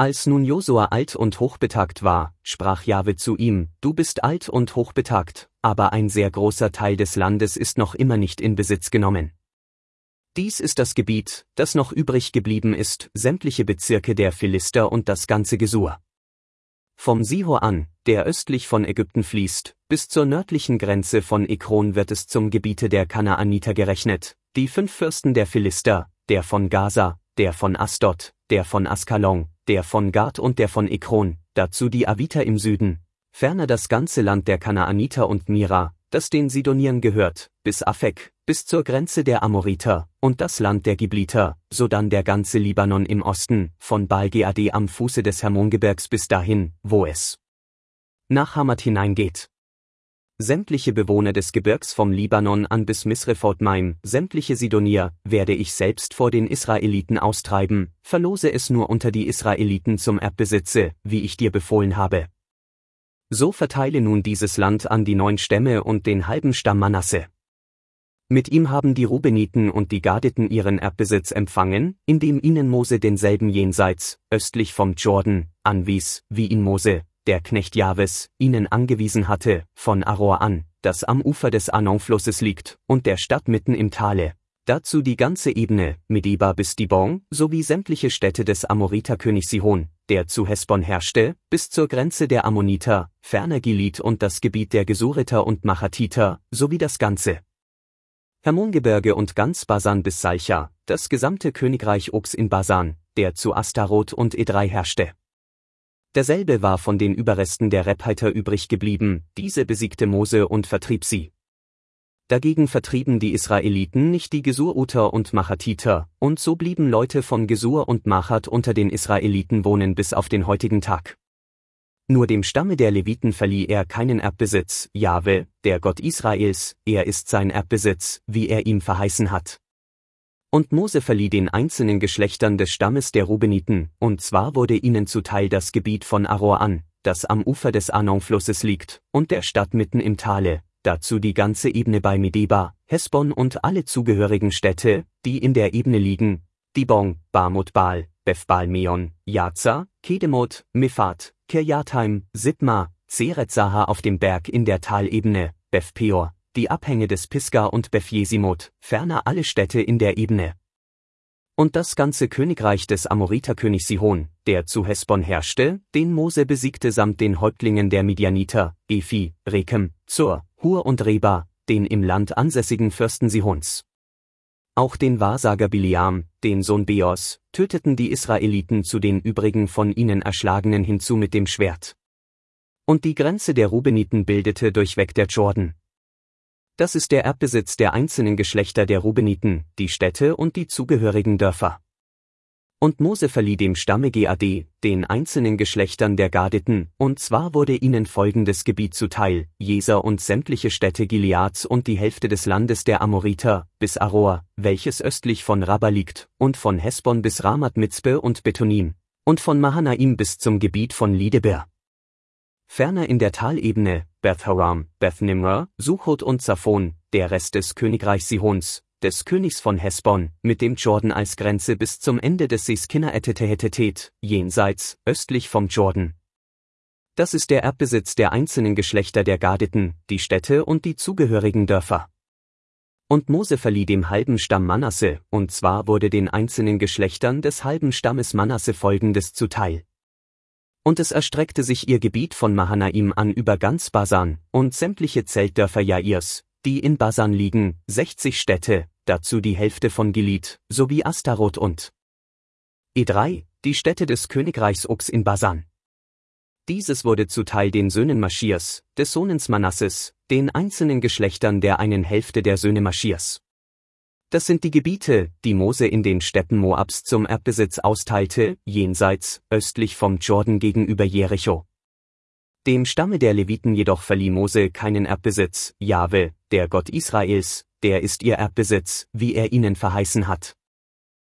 Als nun Josua alt und hochbetagt war, sprach Jahwe zu ihm: Du bist alt und hochbetagt, aber ein sehr großer Teil des Landes ist noch immer nicht in Besitz genommen. Dies ist das Gebiet, das noch übrig geblieben ist, sämtliche Bezirke der Philister und das ganze Gesur. Vom Sihor an, der östlich von Ägypten fließt, bis zur nördlichen Grenze von Ekron wird es zum Gebiete der Kanaaniter gerechnet, die 5 Fürsten der Philister, der von Gaza, der von Asdod, der von Askalon, der von Gad und der von Ekron, dazu die Aviter im Süden, ferner das ganze Land der Kanaaniter und Mira, das den Sidoniern gehört, bis Afek, bis zur Grenze der Amoriter, und das Land der Gibliter, sodann der ganze Libanon im Osten, von Baal-Geade am Fuße des Hermongebirgs bis dahin, wo es nach Hamat hineingeht. Sämtliche Bewohner des Gebirgs vom Libanon an bis Misrephoth-Maim, sämtliche Sidonier, werde ich selbst vor den Israeliten austreiben, verlose es nur unter die Israeliten zum Erbbesitze, wie ich dir befohlen habe. So verteile nun dieses Land an die 9 Stämme und den halben Stamm Manasse. Mit ihm haben die Rubeniten und die Gaditen ihren Erbbesitz empfangen, indem ihnen Mose denselben jenseits, östlich vom Jordan, anwies, wie ihn Mose, der Knecht Jahwes, ihnen angewiesen hatte, von Aroer an, das am Ufer des Arnon-Flusses liegt, und der Stadt mitten im Tale. Dazu die ganze Ebene, Medeba bis Dibon, sowie sämtliche Städte des Amoriterkönigs Sihon, der zu Hesbon herrschte, bis zur Grenze der Ammoniter, ferner Gilead und das Gebiet der Gesuriter und Machatiter, sowie das ganze Hermongebirge und ganz Basan bis Salcha, das gesamte Königreich Ogs in Basan, der zu Astaroth und Edrei herrschte. Derselbe war von den Überresten der Rephaiter übrig geblieben, diese besiegte Mose und vertrieb sie. Dagegen vertrieben die Israeliten nicht die Gesuruter und Machatiter, und so blieben Leute von Gesur und Machat unter den Israeliten wohnen bis auf den heutigen Tag. Nur dem Stamme der Leviten verlieh er keinen Erbbesitz, Jahwe, der Gott Israels, er ist sein Erbbesitz, wie er ihm verheißen hat. Und Mose verlieh den einzelnen Geschlechtern des Stammes der Rubeniten, und zwar wurde ihnen zuteil das Gebiet von Aroer an, das am Ufer des Arnon-Flusses liegt, und der Stadt mitten im Tale, dazu die ganze Ebene bei Medeba, Hesbon und alle zugehörigen Städte, die in der Ebene liegen, Dibon, Bamot-Baal, Beth-Baal-Meon, Jaza, Kedemoth, Mephat, Kirjatheim, Sibma, Zereth-Sahar auf dem Berg in der Talebene, Beth-Peor, die Abhänge des Pisga und Beth-Jesimot, ferner alle Städte in der Ebene. Und das ganze Königreich des Amoriterkönigs Sihon, der zu Hesbon herrschte, den Mose besiegte samt den Häuptlingen der Midianiter, Ephi, Rekem, Zur, Hur und Reba, den im Land ansässigen Fürsten Sihons. Auch den Wahrsager Bileam, den Sohn Beos, töteten die Israeliten zu den übrigen von ihnen Erschlagenen hinzu mit dem Schwert. Und die Grenze der Rubeniten bildete durchweg der Jordan. Das ist der Erbbesitz der einzelnen Geschlechter der Rubeniten, die Städte und die zugehörigen Dörfer. Und Mose verlieh dem Stamme Gad, den einzelnen Geschlechtern der Gaditen, und zwar wurde ihnen folgendes Gebiet zuteil, Jeser und sämtliche Städte Gileads und die Hälfte des Landes der Amoriter, bis Aroer, welches östlich von Rabba liegt, und von Hesbon bis Ramat-Mitzpe und Betonim, und von Mahanaim bis zum Gebiet von Lideber. Ferner in der Talebene, Beth-Haram, Beth-Nimra, Suchot und Zaphon, der Rest des Königreichs Sihons, des Königs von Hesbon, mit dem Jordan als Grenze bis zum Ende des Sees Kinneretetehetetet, jenseits, östlich vom Jordan. Das ist der Erbbesitz der einzelnen Geschlechter der Gaditen, die Städte und die zugehörigen Dörfer. Und Mose verlieh dem halben Stamm Manasse, und zwar wurde den einzelnen Geschlechtern des halben Stammes Manasse folgendes zuteil. Und es erstreckte sich ihr Gebiet von Mahanaim an über ganz Basan, und sämtliche Zeltdörfer Jairs, die in Basan liegen, 60 Städte, dazu die Hälfte von Gilead, sowie Astaroth und Edrei, die Städte des Königreichs Ogs in Basan. Dieses wurde zuteil den Söhnen Maschirs, des Sohnes Manasses, den einzelnen Geschlechtern der einen Hälfte der Söhne Maschirs. Das sind die Gebiete, die Mose in den Steppen Moabs zum Erbbesitz austeilte, jenseits, östlich vom Jordan gegenüber Jericho. Dem Stamme der Leviten jedoch verlieh Mose keinen Erbbesitz, Jahwe, der Gott Israels, der ist ihr Erbbesitz, wie er ihnen verheißen hat.